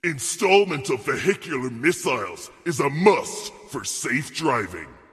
Installment of vehicular missiles is a must for safe driving.